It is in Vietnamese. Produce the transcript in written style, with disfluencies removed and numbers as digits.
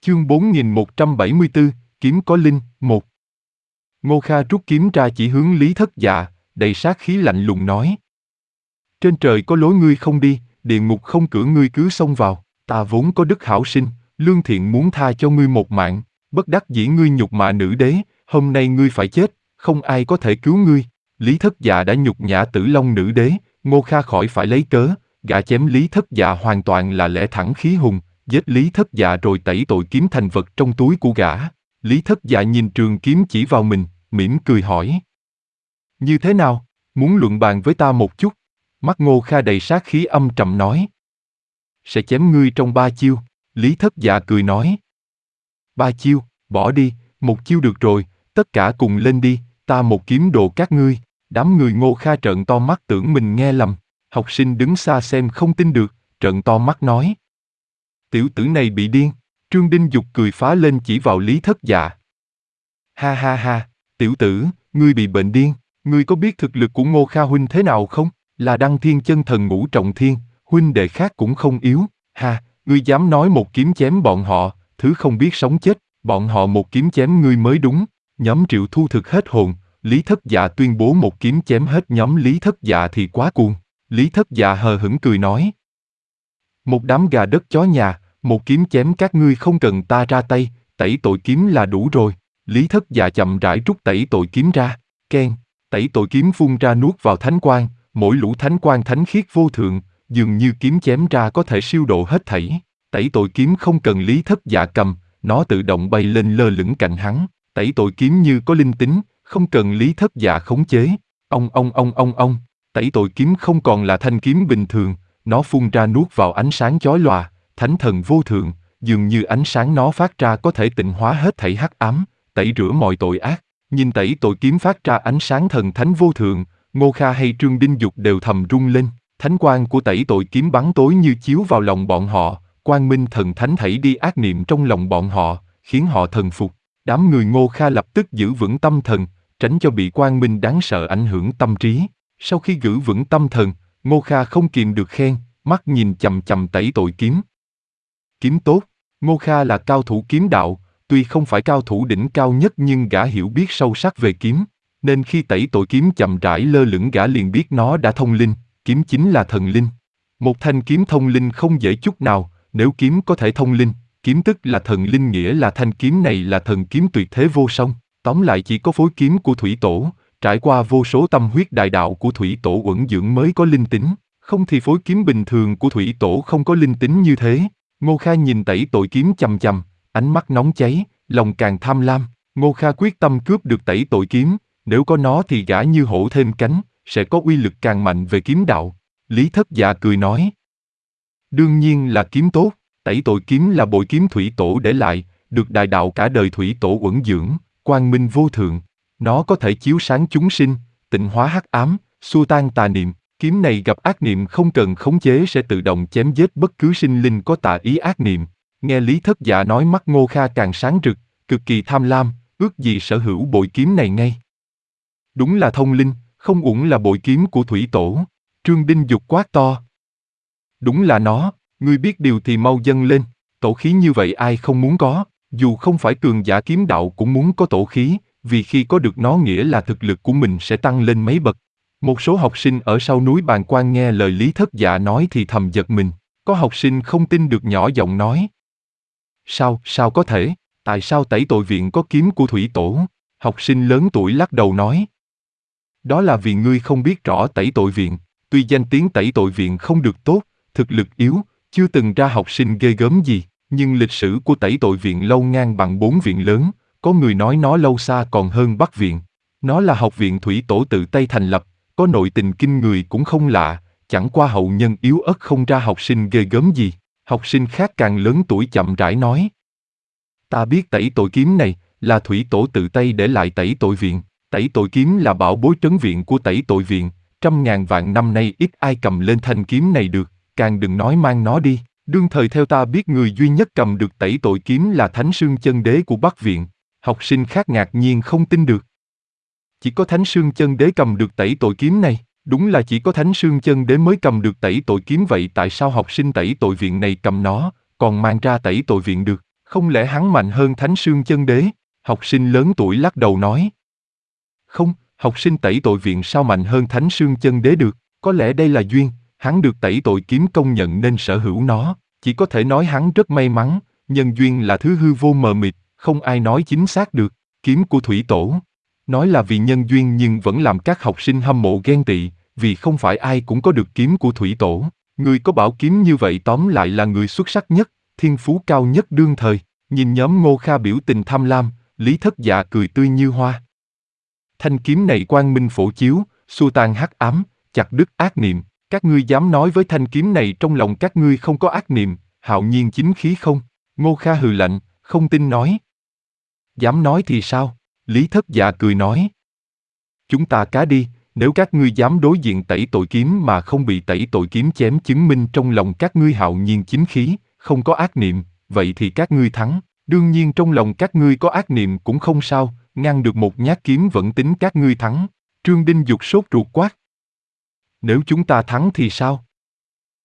Chương 4174, kiếm có linh, 1. Ngô Kha rút kiếm ra chỉ hướng Lý Thất Dạ, đầy sát khí lạnh lùng nói. Trên trời có lối ngươi không đi, địa ngục không cửa ngươi cứ xông vào, ta vốn có đức hảo sinh, lương thiện muốn tha cho ngươi một mạng, bất đắc dĩ ngươi nhục mạ nữ đế, hôm nay ngươi phải chết, không ai có thể cứu ngươi. Lý Thất Dạ đã nhục nhã Tử Long nữ đế, Ngô Kha khỏi phải lấy cớ, gã chém Lý Thất Dạ hoàn toàn là lẽ thẳng khí hùng, giết Lý Thất Dạ rồi tẩy tội kiếm thành vật trong túi của gã. Lý Thất Dạ nhìn trường kiếm chỉ vào mình, mỉm cười hỏi. Như thế nào, muốn luận bàn với ta một chút? Mắt Ngô Kha đầy sát khí âm trầm nói. Sẽ chém ngươi trong 3 chiêu, Lý Thất Dạ cười nói. 3 chiêu, bỏ đi, 1 chiêu được rồi, tất cả cùng lên đi, ta một kiếm đồ các ngươi. Đám người Ngô Kha trợn to mắt tưởng mình nghe lầm, học sinh đứng xa xem không tin được, trợn to mắt nói. Tiểu tử này bị điên, Trương Đinh Dục cười phá lên chỉ vào Lý Thất Dạ. Ha ha ha, tiểu tử, ngươi bị bệnh điên, ngươi có biết thực lực của Ngô Kha huynh thế nào không? Là đăng thiên chân thần ngũ trọng thiên, huynh đệ khác cũng không yếu, ha, ngươi dám nói một kiếm chém bọn họ, thứ không biết sống chết, bọn họ một kiếm chém ngươi mới đúng. Nhóm Triệu Thu thực hết hồn, Lý Thất Dạ tuyên bố một kiếm chém hết nhóm Lý Thất Dạ thì quá cuồng. Lý Thất Dạ hờ hững cười nói. Một đám gà đất chó nhà, một kiếm chém các ngươi không cần ta ra tay, tẩy tội kiếm là đủ rồi. Lý Thất Dạ chậm rãi rút tẩy tội kiếm ra, keng, tẩy tội kiếm phun ra nuốt vào thánh quang, mỗi lũ thánh quang thánh khiết vô thượng, dường như kiếm chém ra có thể siêu độ hết thảy. Tẩy tội kiếm không cần Lý Thất Dạ cầm, nó tự động bay lên lơ lửng cạnh hắn. Tẩy tội kiếm như có linh tính, không cần Lý Thất Dạ khống chế. Ông, tẩy tội kiếm không còn là thanh kiếm bình thường, nó phun ra nuốt vào ánh sáng chói lòa, thánh thần vô thượng, dường như ánh sáng nó phát ra có thể tịnh hóa hết thảy hắc ám, tẩy rửa mọi tội ác. Nhìn tẩy tội kiếm phát ra ánh sáng thần thánh vô thượng, Ngô Kha hay Trương Đinh Dục đều thầm rung lên. Thánh quang của tẩy tội kiếm bắn tối như chiếu vào lòng bọn họ, quang minh thần thánh thảy đi ác niệm trong lòng bọn họ, khiến họ thần phục. Đám người Ngô Kha lập tức giữ vững tâm thần, tránh cho bị quang minh đáng sợ ảnh hưởng tâm trí. Sau khi giữ vững tâm thần, Ngô Kha không kìm được khen, mắt nhìn chằm chằm tẩy tội kiếm. Kiếm tốt, Ngô Kha là cao thủ kiếm đạo, tuy không phải cao thủ đỉnh cao nhất nhưng gã hiểu biết sâu sắc về kiếm, nên khi tẩy tội kiếm chậm rãi lơ lửng gã liền biết nó đã thông linh, kiếm chính là thần linh. Một thanh kiếm thông linh không dễ chút nào, nếu kiếm có thể thông linh, kiếm tức là thần linh nghĩa là thanh kiếm này là thần kiếm tuyệt thế vô song. Tóm lại chỉ có phối kiếm của Thủy Tổ, trải qua vô số tâm huyết đại đạo của Thủy Tổ uẩn dưỡng mới có linh tính, không thì phối kiếm bình thường của Thủy Tổ không có linh tính như thế. Ngô Kha nhìn tẩy tội kiếm chằm chằm, ánh mắt nóng cháy, lòng càng tham lam. Ngô Kha quyết tâm cướp được tẩy tội kiếm, nếu có nó thì gã như hổ thêm cánh, sẽ có uy lực càng mạnh về kiếm đạo. Lý Thất Dạ cười nói. Đương nhiên là kiếm tốt, tẩy tội kiếm là bội kiếm Thủy Tổ để lại, được đại đạo cả đời Thủy Tổ uẩn dưỡng, quang minh vô thượng. Nó có thể chiếu sáng chúng sinh, tịnh hóa hắc ám, xua tan tà niệm. Kiếm này gặp ác niệm không cần khống chế sẽ tự động chém giết bất cứ sinh linh có tà ý ác niệm. Nghe Lý Thất Dạ nói mắt Ngô Kha càng sáng rực, cực kỳ tham lam, ước gì sở hữu bội kiếm này ngay. Đúng là thông linh, không uổng là bội kiếm của Thủy Tổ. Trương Đinh Dục quát to. Đúng là nó, ngươi biết điều thì mau dâng lên, tổ khí như vậy ai không muốn có, dù không phải cường giả kiếm đạo cũng muốn có tổ khí, vì khi có được nó nghĩa là thực lực của mình sẽ tăng lên mấy bậc. Một số học sinh ở sau núi Bàn Quan nghe lời Lý Thất Dạ nói thì thầm giật mình, có học sinh không tin được nhỏ giọng nói. Sao có thể, tại sao tẩy tội viện có kiếm của Thủy Tổ? Học sinh lớn tuổi lắc đầu nói. Đó là vì ngươi không biết rõ tẩy tội viện, tuy danh tiếng tẩy tội viện không được tốt, thực lực yếu, chưa từng ra học sinh ghê gớm gì, nhưng lịch sử của tẩy tội viện lâu ngang bằng 4 viện lớn, có người nói nó lâu xa còn hơn Bắc viện. Nó là học viện Thủy Tổ tự tay thành lập, có nội tình kinh người cũng không lạ, chẳng qua hậu nhân yếu ớt không ra học sinh ghê gớm gì. Học sinh khác càng lớn tuổi chậm rãi nói. Ta biết tẩy tội kiếm này là Thủy Tổ tự tay để lại tẩy tội viện. Tẩy tội kiếm là bảo bối trấn viện của tẩy tội viện, trăm ngàn vạn năm nay ít ai cầm lên thanh kiếm này được, càng đừng nói mang nó đi. Đương thời theo ta biết người duy nhất cầm được tẩy tội kiếm là Thánh Sương Chân Đế của Bắc viện. Học sinh khác ngạc nhiên không tin được. Chỉ có Thánh Sương Chân Đế cầm được tẩy tội kiếm này, đúng là chỉ có Thánh Sương Chân Đế mới cầm được tẩy tội kiếm vậy tại sao học sinh tẩy tội viện này cầm nó, còn mang ra tẩy tội viện được? Không lẽ hắn mạnh hơn Thánh Sương Chân Đế? Học sinh lớn tuổi lắc đầu nói. Không, học sinh tẩy tội viện sao mạnh hơn Thánh Sương Chân Đế được? Có lẽ đây là duyên, hắn được tẩy tội kiếm công nhận nên sở hữu nó. Chỉ có thể nói hắn rất may mắn, nhân duyên là thứ hư vô mờ mịt, không ai nói chính xác được. Kiếm của Thủy Tổ. Nói là vì nhân duyên nhưng vẫn làm các học sinh hâm mộ ghen tị, vì không phải ai cũng có được kiếm của Thủy Tổ. Người có bảo kiếm như vậy tóm lại là người xuất sắc nhất, thiên phú cao nhất đương thời. Nhìn nhóm Ngô Kha biểu tình tham lam, Lý Thất Dạ cười tươi như hoa. Thanh kiếm này quang minh phổ chiếu, xua tan hắc ám, chặt đứt ác niệm. Các ngươi dám nói với thanh kiếm này trong lòng các ngươi không có ác niệm, hạo nhiên chính khí không? Ngô Kha hừ lạnh, không tin nói. Dám nói thì sao? Lý Thất Dạ cười nói. Chúng ta cá đi, nếu các ngươi dám đối diện tẩy tội kiếm mà không bị tẩy tội kiếm chém chứng minh trong lòng các ngươi hạo nhiên chính khí, không có ác niệm, vậy thì các ngươi thắng. Đương nhiên trong lòng các ngươi có ác niệm cũng không sao, ngăn được một nhát kiếm vẫn tính các ngươi thắng. Trương Đinh Dục sốt ruột quát. Nếu chúng ta thắng thì sao?